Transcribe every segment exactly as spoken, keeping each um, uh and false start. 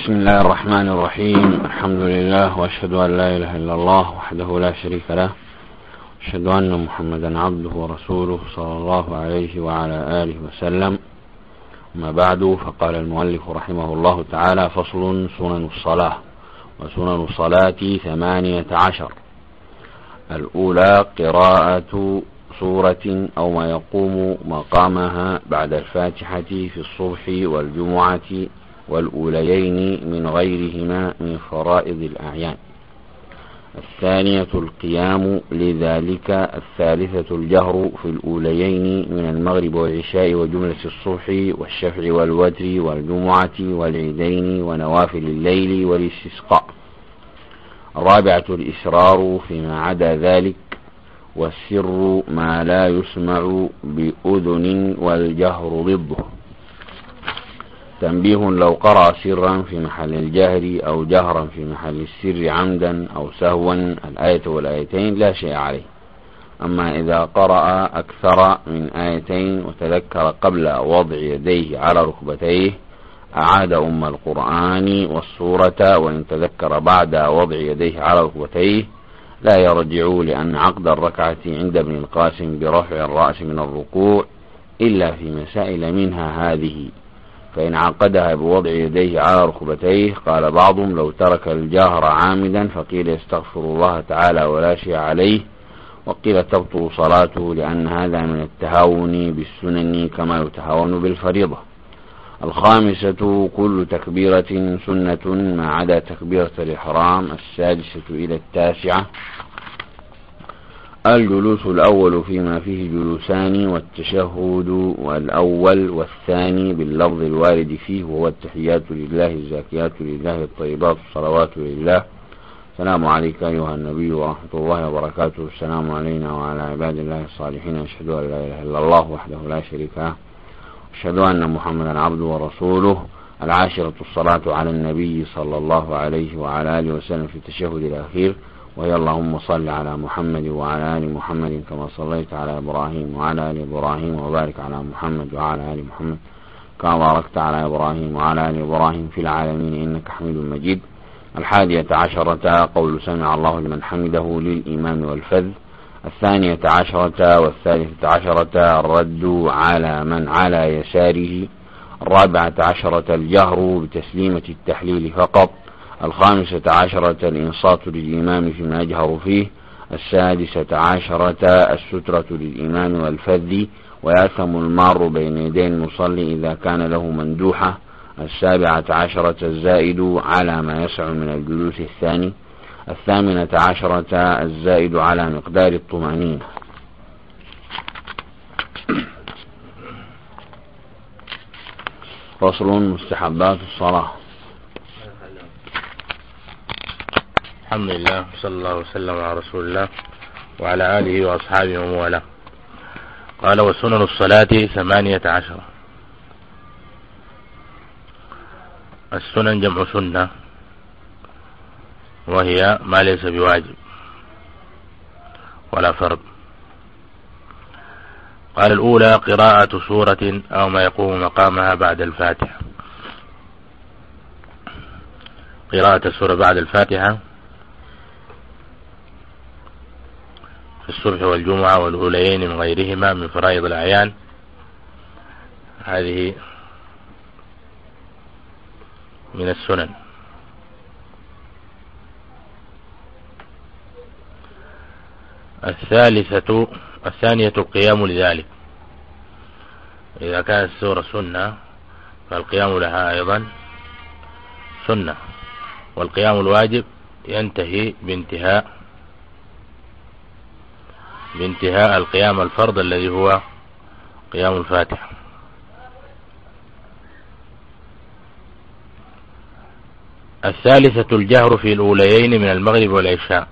بسم الله الرحمن الرحيم. الحمد لله وأشهد أن لا إله إلا الله وحده لا شريك له، أشهد أن محمدا عبده ورسوله صلى الله عليه وعلى آله وسلم. ما بعد، فقال المؤلف رحمه الله تعالى: فصل: سنن الصلاة. وسنن الصلاة ثمانية عشر. الأولى قراءة سورة أو ما يقوم مقامها بعد الفاتحة في الصبح والجمعة والأوليين من غيرهما من فرائض الأعيان. الثانية القيام لذلك. الثالثة الجهر في الأوليين من المغرب والعشاء وجملة الصبح والشفع والوتر والجمعة والعيدين ونوافل الليل والاستسقاء. الرابعة الإسرار فيما عدا ذلك، والسر ما لا يسمع بأذن والجهر ضده. تنبيه: لو قرأ سرا في محل الجهر أو جهرا في محل السر عمدا أو سهوا الآية والآيتين لا شيء عليه. أما إذا قرأ أكثر من آيتين وتذكر قبل وضع يديه على ركبتيه أعاد أم القرآن والسورة، وإن تذكر بعد وضع يديه على ركبتيه لا يرجع، لأن عقد الركعة عند ابن القاسم برفع الرأس من الركوع إلا في مسائل منها هذه، فإن عقدها بوضع يديه على ركبتيه قال بعضهم: لو ترك الجهر عامدا فقيل يستغفر الله تعالى ولا شيء عليه، وقيل تبطل صلاته لأن هذا من التهاون بالسنن كما يتهاون بالفريضة. الخامسة كل تكبيرة سنة ما عدا تكبيرة الإحرام. السادسة إلى التاسعة الجلوس الأول فيما فيه جلوسان، والتشهد والأول والثاني باللفظ الوارد فيه، وهو التحيات لله الزاكيات لله الطيبات الصلوات لله. السلام عليك أيها النبي ورحمة الله وبركاته. السلام علينا وعلى عباد الله الصالحين. أشهد أن لا إله إلا الله وحده لا شريك له، أشهد أن محمدا عبده ورسوله. العاشرة الصلاة على النبي صلى الله عليه وعلى آله وسلم في التشهد الأخير، وهي: اللهم صل على محمد وعلى آل محمد كما صليت على إبراهيم وعلى آل إبراهيم، وبارك على محمد وعلى آل محمد كما باركت على إبراهيم وعلى آل إبراهيم في العالمين إنك حميد مجيد. الحادية عشرة قول سمع الله لمن حمده للإمام والفذ. الثانية عشرة والثالثة عشرة الرد على من على يساره. الرابعة عشرة الجهر بتسليمة التحليل فقط. الخامسة عشرة الإنصات للإمام فيما يجهر فيه. السادسة عشرة السترة للإمام والفذ، ويأثم المار بين يدي المصلي إذا كان له مندوحة. السابعة عشرة الزائد على ما يسع من الجلوس الثاني. الثامنة عشرة الزائد على مقدار الطمأنينة. فصل: مستحبات الصلاة. الحمد لله صلى الله وسلم على رسول الله وعلى آله وأصحابه ومن والاه. قال: وسنن الصلاة ثمانية عشر. السنن جمع سنة، وهي ما ليس بواجب ولا فرض. قال: الأولى قراءة سورة أو ما يقوم مقامها بعد الفاتحة. قراءة السورة بعد الفاتحة في الصبح والجمعة والأوليين من غيرهما من فرائض الأعيان. هذه من السنن. الثالثة الثانية القيام لذلك. إذا كانت السورة سنة فالقيام لها أيضا سنة، والقيام الواجب ينتهي بانتهاء بانتهاء القيام الفرض الذي هو قيام الفاتحة. الثالثة الجهر في الأوليين من المغرب والعشاء،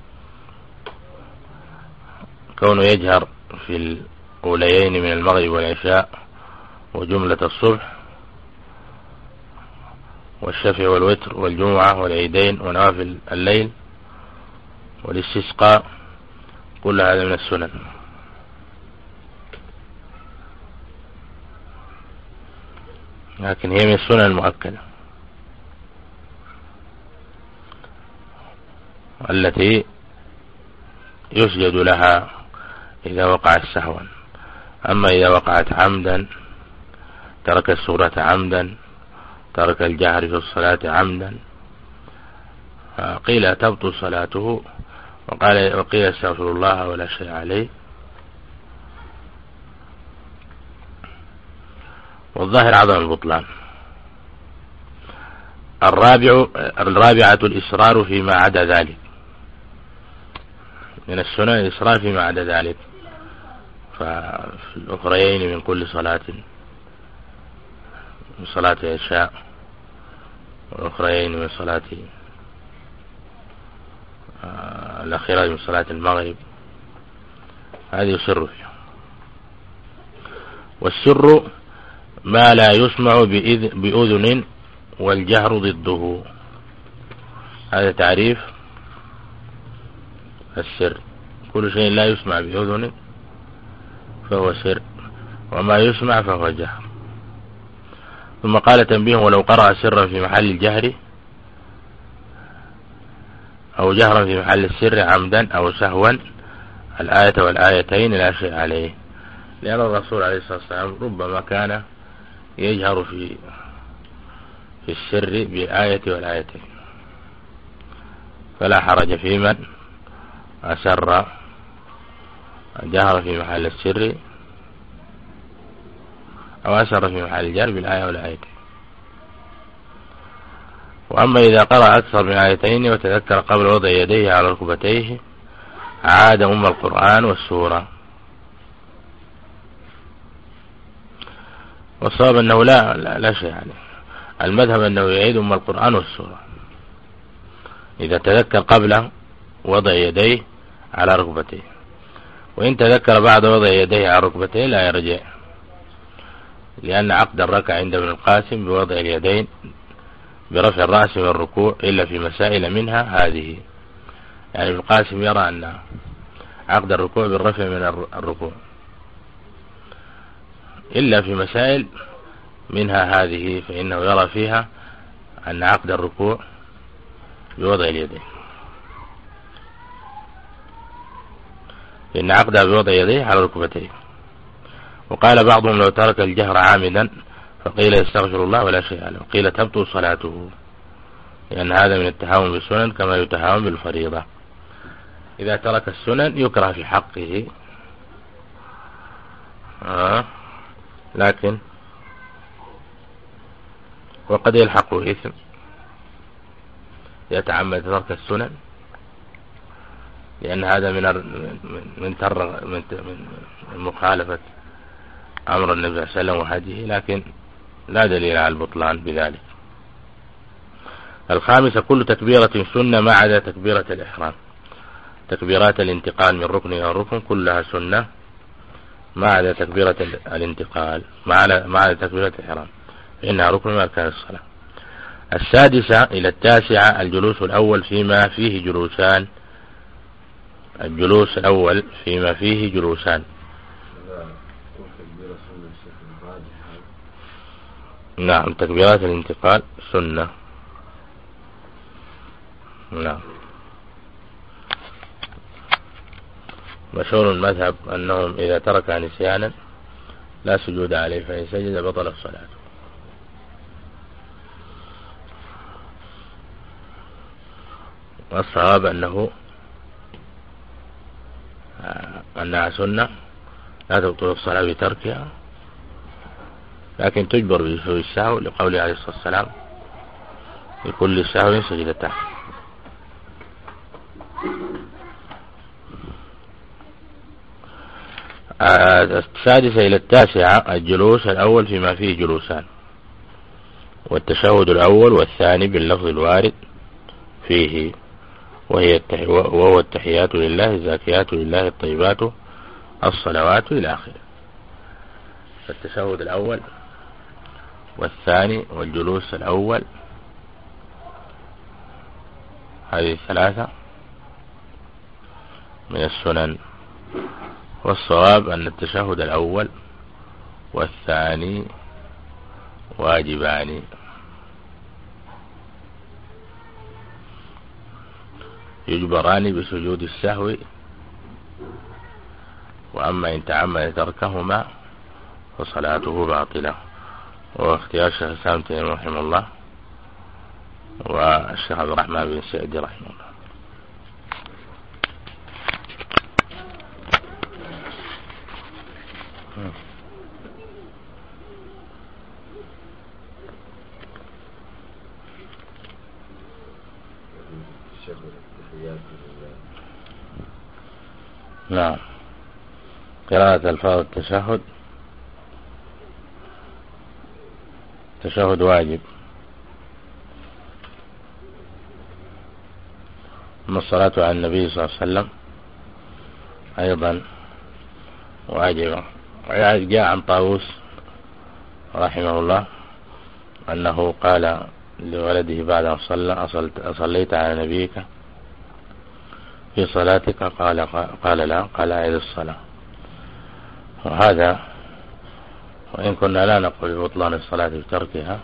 كونه يجهر في الأوليين من المغرب والعشاء وجملة الصبح والشفع والوتر والجمعة والعيدين ونوافل الليل والاستسقاء، كل هذا من السنن. لكن هي من السنن المؤكدة. التي يسجد لها إذا وقعت سهوا. أما إذا وقعت عمدا ترك السورة عمدا، ترك الجهر في الصلاة عمدا، قيل تبطل صلاته، وقال وقيل استغفر الله ولا شيء عليه. والظاهر عدم البطلان. الرابع الرابعة الإصرار فيما عدا ذلك. من السنن الإصرار فيما عدا ذلك، ففي الأخريين من كل صلاة، من صلاة العشاء، والأخريين من صلاة الأخيرة من صلاة المغرب، هذه يسر فيها. والسر ما لا يسمع بأذن والجهر ضده، هذا تعريف السر. كل شيء لا يسمع بأذن فهو سر، وما يسمع فهو جهر. ثم قال تنبيه: ولو قرأ سرا في محل الجهر أو جهرا في محل السر عمدا أو سهوا الآية والآيتين لا شيء عليه، لأن الرسول عليه الصلاة والسلام ربما كان يجهر في في السر بآية والآيتين، فلا حرج في من أسر جهر في محل السر أو أسر في محل الجهر بالآية والآيتين. وأما إذا قرأ أكثر من آيتين وتذكر قبل وضع يديه على ركبتيه عاد أم القرآن والسورة. والصواب أنه لا, لا, لا شيء عليه. المذهب أنه يعيد أم القرآن والسورة إذا تذكر قبل وضع يديه على ركبتيه، وإن تذكر بعد وضع يديه على ركبتيه لا يرجع، لأن عقد الركعة عند ابن القاسم بوضع اليدين برفع الرأس من الركوع إلا في مسائل منها هذه. يعني ابن القاسم يرى أن عقد الركوع بالرفع من الركوع إلا في مسائل منها هذه، فإنه يرى فيها أن عقد الركوع بوضع اليدين، إن عقدها بوضع يديه على ركبتيه. وقال بعضهم لو ترك الجهر عامدا فقيل يستغفر الله ولا شيء عليه، وقيل تبطل صلاته، لأن هذا من التهاون بالسنن كما يتهاون بالفريضة. إذا ترك السنن يكره في حقه، آه. لكن وقد يلحقه إثم يتعمد ترك السنن، لأن هذا من من ترغ من من مخالفة أمر النبي صلى الله عليه وسلم وهديه، لكن لا دليل على البطلان بذلك. الخامسة كل تكبيرة سنة ما عدا تكبيرة الإحرام. تكبيرات الانتقال من ركن إلى ركن كلها سنة ما عدا تكبيرة الانتقال، ما عدا تكبيرة الإحرام فإنها ركن من أركان الصلاة. السادسة إلى التاسعة الجلوس الأول فيما فيه جلوسان. الجلوس الأول فيما فيه جلوسان. نعم تكبيرات الانتقال سنة. نعم. مشهور المذهب أنهم إذا ترك نسيانا لا سجود عليه، فإن سجد بطل الصلاة. والصواب أنه أنها سنة لا تبطل الصلاة بتركها، لكن تجبر بسهو السهو لقوله عليه الصلاة والسلام لكل سهو سجدتان. السادسة إلى التاسعة الجلوس الأول فيما فيه جلوسان، والتشهد الأول والثاني باللفظ الوارد فيه، وهي وهو التحيات لله الزاكيات لله الطيبات الصلوات إلى آخره. فالتشهد الأول والثاني والجلوس الأول هذه الثلاثة من السنن. والصواب أن التشهد الأول والثاني واجبان يجبران بسجود السهو، وأما إن تعمد تركهما فصلاته باطلة. واختيار الشيخ الإسلام تيمية رحمه الله والشيخ عبد الرحمن بن سعدي رحمه الله. نعم. قراءة ألفاظ التشهد، التشهد واجب، أما الصلاة على النبي صلى الله عليه وسلم أيضا واجبة. جاء عن طاووس رحمه الله أنه قال لولده بعد أن صلى: أصليت على نبيك في صلاتك؟ قال قال لا. قال: أعد الصلاة. وهذا وإن كنا لا نقول ببطلان الصلاة بتركها،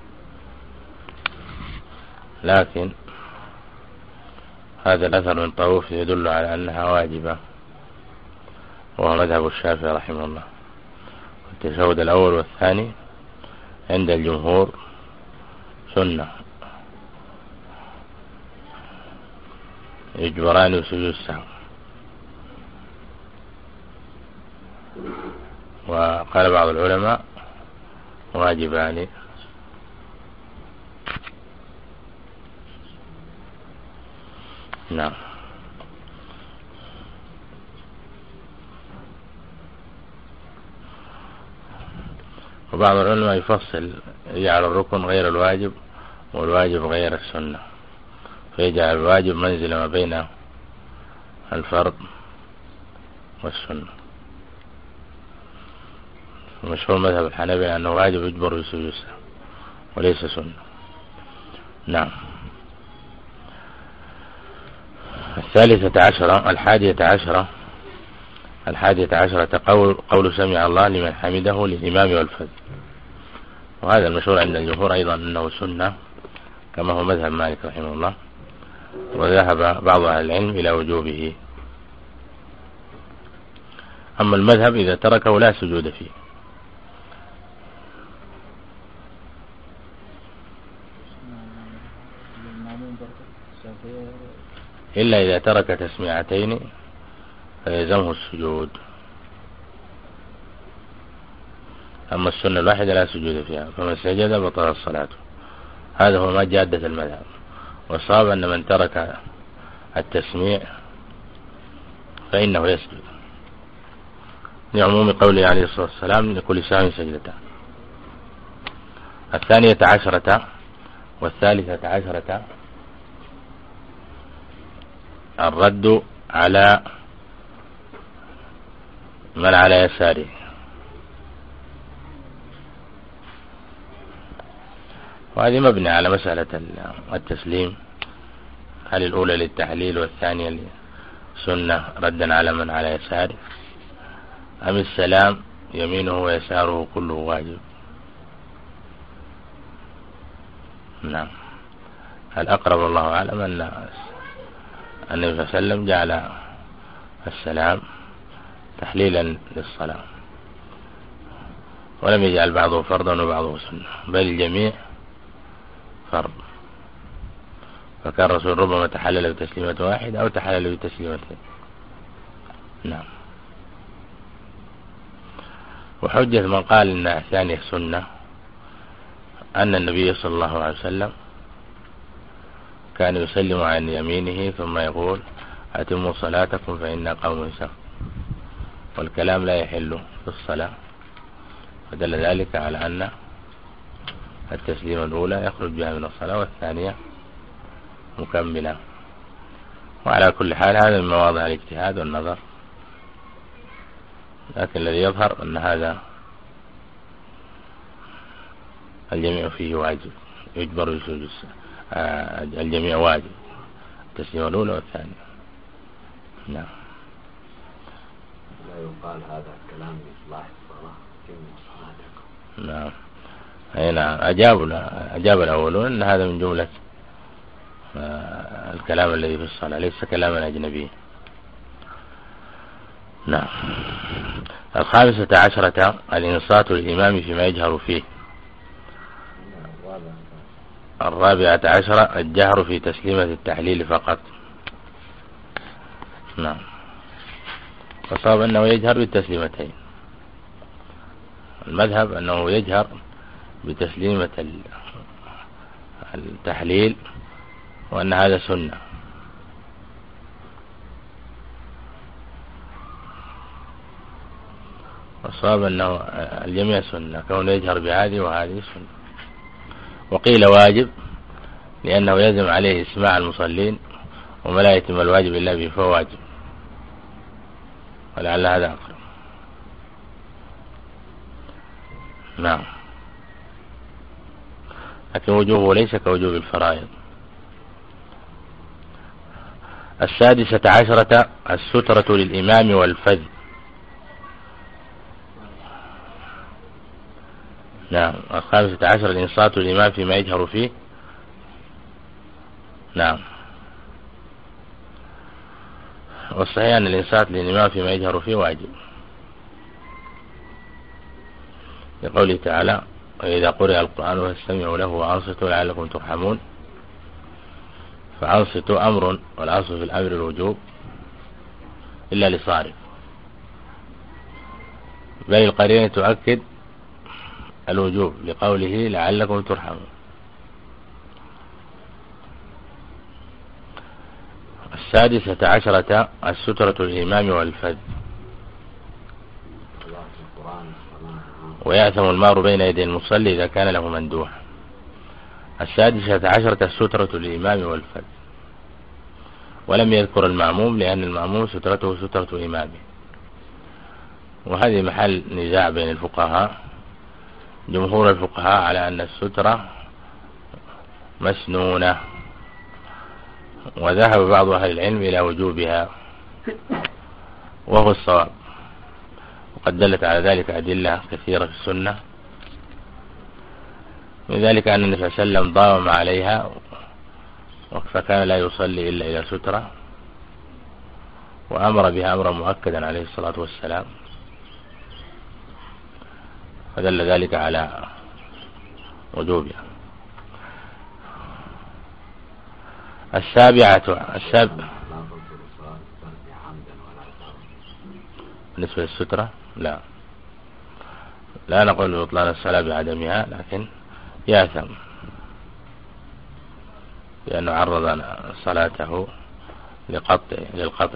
لكن هذا الأثر من طاووس يدل على أنها واجبة، وهو مذهب الشافعي رحمه الله. التشهد الأول والثاني عند الجمهور سنة يجبران بسجود السهو. وقال بعض العلماء واجبان. نعم. وبعض العلماء يفصل، يجعل الركن غير الواجب والواجب غير السنة، فيجعل الواجب منزل ما بين الفرض والسنة. ومشهور مذهب الحنابلة أنه واجب يجبر بسجود السهو وليس سنة. نعم. الثالثة عشرة الحادية عشرة الحادية عشرة قول, قول سمع الله لمن حمده للإمام والفذ، وهذا المشهور عند الجمهور أيضا أنه سنة كما هو مذهب مالك رحمه الله، وذهب بعض أهل العلم إلى وجوبه. أما المذهب إذا تركه لا سجود فيه، إلا إذا ترك تسميعتين فيلزمه السجود. أما السنة الواحدة لا سجود فيها، فمن سجد بطل الصلاة. هذا هو ما جادة المذهب. والصواب أن من ترك التسميع فإنه يسجد، لعموم قوله عليه الصلاة والسلام: لكل سهم سجدتان. الثانية عشرة والثالثة عشرة الرد على من على يساره، وهذه مبني على مسألة التسليم، هل الأولى للتحليل والثانية للسنة ردا على من على يساره، أم السلام يمينه ويساره كله واجب؟ نعم. الأقرب الله أعلم أن النبي صلى الله عليه وسلم جعل السلام تحليلا للصلاة، ولم يجعل بعضه فرضا وبعضه سنة، بل الجميع فرض. فكان الرسول ربما تحلل بتسليمة واحدة أو تحلل بتسليمتين. نعم. وحجة من قال إن الثانية سنة أن النبي صلى الله عليه وسلم كان يسلم عن يمينه ثم يقول: أتموا صلاتكم فإن قوم سف، والكلام لا يحل في الصلاة، فدل ذلك على أن التسليم الأولى يخرج بها من الصلاة والثانية مكملة. وعلى كل حال هذا من مواضع الاجتهاد والنظر، لكن الذي يظهر أن هذا الجميع فيه واجب يجبر بسجود آه الجميع واجب، التسليم الأولى والثانية. نعم. لا يقال هذا الكلام لإصلاح الصلاة كما صلاتكم. نعم. أي نعم. أجاب أجاب الأولون أن هذا من جملة الكلام الذي في الصلاة، ليس كلاما أجنبي. نعم. الخامسة عشرة الإنصات للإمام فيما يجهر فيه. الرابعة عشرة الجهر في تسليمة التحليل فقط. نعم. فصاب أنه يجهر بالتسليمتين. المذهب أنه يجهر بتسليمة التحليل وأن هذا سنة. وصاب أنه الجميع سنة، كونه يجهر بهذه وهذه سنة. وقيل واجب لأنه يلزم عليه إسماع المصلين، وما لا يتم الواجب إلا به فهو واجب، ولعل هذا أقرب. نعم. لكن وجوبه ليس كوجوب الفرائض. السادسة عشرة السترة للإمام والفذ. نعم. الخامسة عشر الإنصات للإمام فيما يجهر فيه. نعم. والصحيح أن الإنصات للإمام فيما يجهر فيه واجب، لقوله تعالى: وإذا قرئ القرآن فاستمعوا له وأنصتوا لعلكم ترحمون. فأنصتوا أمر، والأصل في الأمر الوجوب إلا لصارف، بل القرينة تؤكد الوجوب لقوله لعلكم ترحمون. السادسة عشرة السترة للإمام والفذ. ويأثم المار بين يدي المصلي إذا كان له مندوح. السادسة عشرة السترة للإمام والفذ. ولم يذكر المأموم لأن المأموم سترته سترة إمامه، وهذه محل نزاع بين الفقهاء. جمهور الفقهاء على أن السترة مسنونة، وذهب بعض أهل العلم إلى وجوبها وهو الصواب، وقد دلت على ذلك أدلة كثيرة في السنة، من ذلك أن النبي صلى الله عليه وسلم ضاوم عليها فكان لا يصلي إلا إلى سترة، وأمر بها أمرا مؤكدا عليه الصلاة والسلام، فدل ذلك على وجوبها. السابعة السابعة بالنسبة للسترة لا لا نقول بطلان الصلاة بعدمها، لكن يأثم لأنه عرض صلاته لقطع للقطع،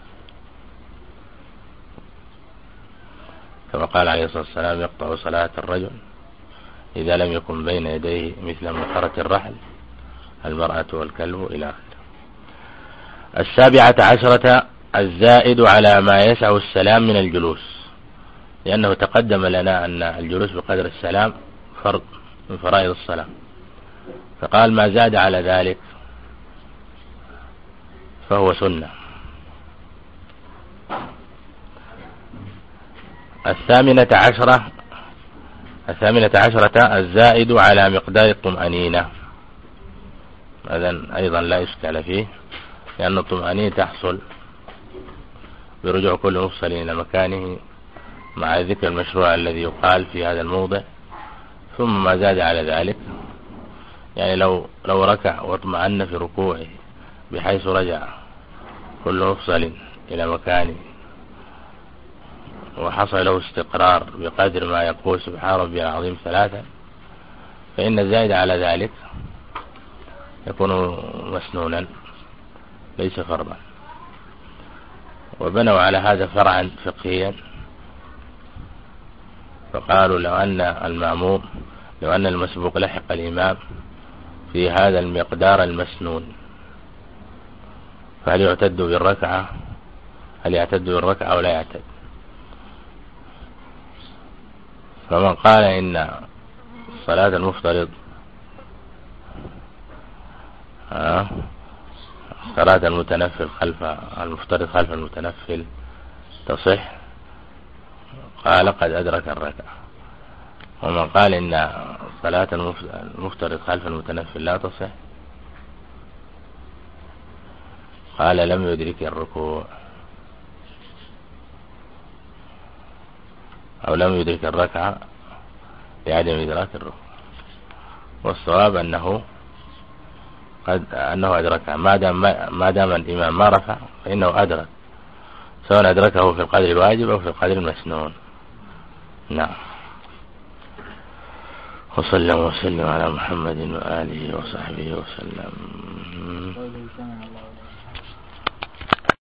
كما قال عليه الصلاة والسلام: يقطع صلاة الرجل إذا لم يكن بين يديه مثل مؤخرة الرحل المرأة والكلب إلى آخره. السابعة عشرة الزائد على ما يسع السلام من الجلوس، لأنه تقدم لنا أن الجلوس بقدر السلام فرض من فرائض الصلاة، فقال ما زاد على ذلك فهو سنة. الثامنة عشرة الثامنة عشرة الزائد على مقدار الطمأنينة. هذا أيضا لا إشكال فيه، لأن الطمأنينة تحصل برجوع كل مفصل إلى مكانه مع ذكر المشروع الذي يقال في هذا الموضع، ثم ما زاد على ذلك، يعني لو لو ركع واطمأن في ركوعه بحيث رجع كل مفصل إلى مكانه وحصل له استقرار بقدر ما يقول سبحان ربي العظيم ثلاثا، فإن الزائد على ذلك يكون مسنونا ليس فرضا. وبنوا على هذا فرعا فقهيا، فقالوا لو أن المأموم لو أن المسبوق لحق الإمام في هذا المقدار المسنون، فهل يعتد بالركعة هل يعتد بالركعة أو لا يعتد؟ فمن قال إن صلاة المفترض آه صلاة المتنفل خلف المفترض خلف المتنفل تصح، قال قد أدرك الركعة. ومن قال إن صلاة المفترض خلف المتنفل لا تصح، قال لم يدرك الركوع أو لم يدرك الركعة لعدم إدراك الركوع، والصواب أنه قد أنه أدركها ما دام ما دام الإمام ما رفع فإنه أدرك، سواء أدركه في القدر الواجب أو في القدر المسنون. نعم. وصلى وسلم على محمد وآله وصحبه وسلم.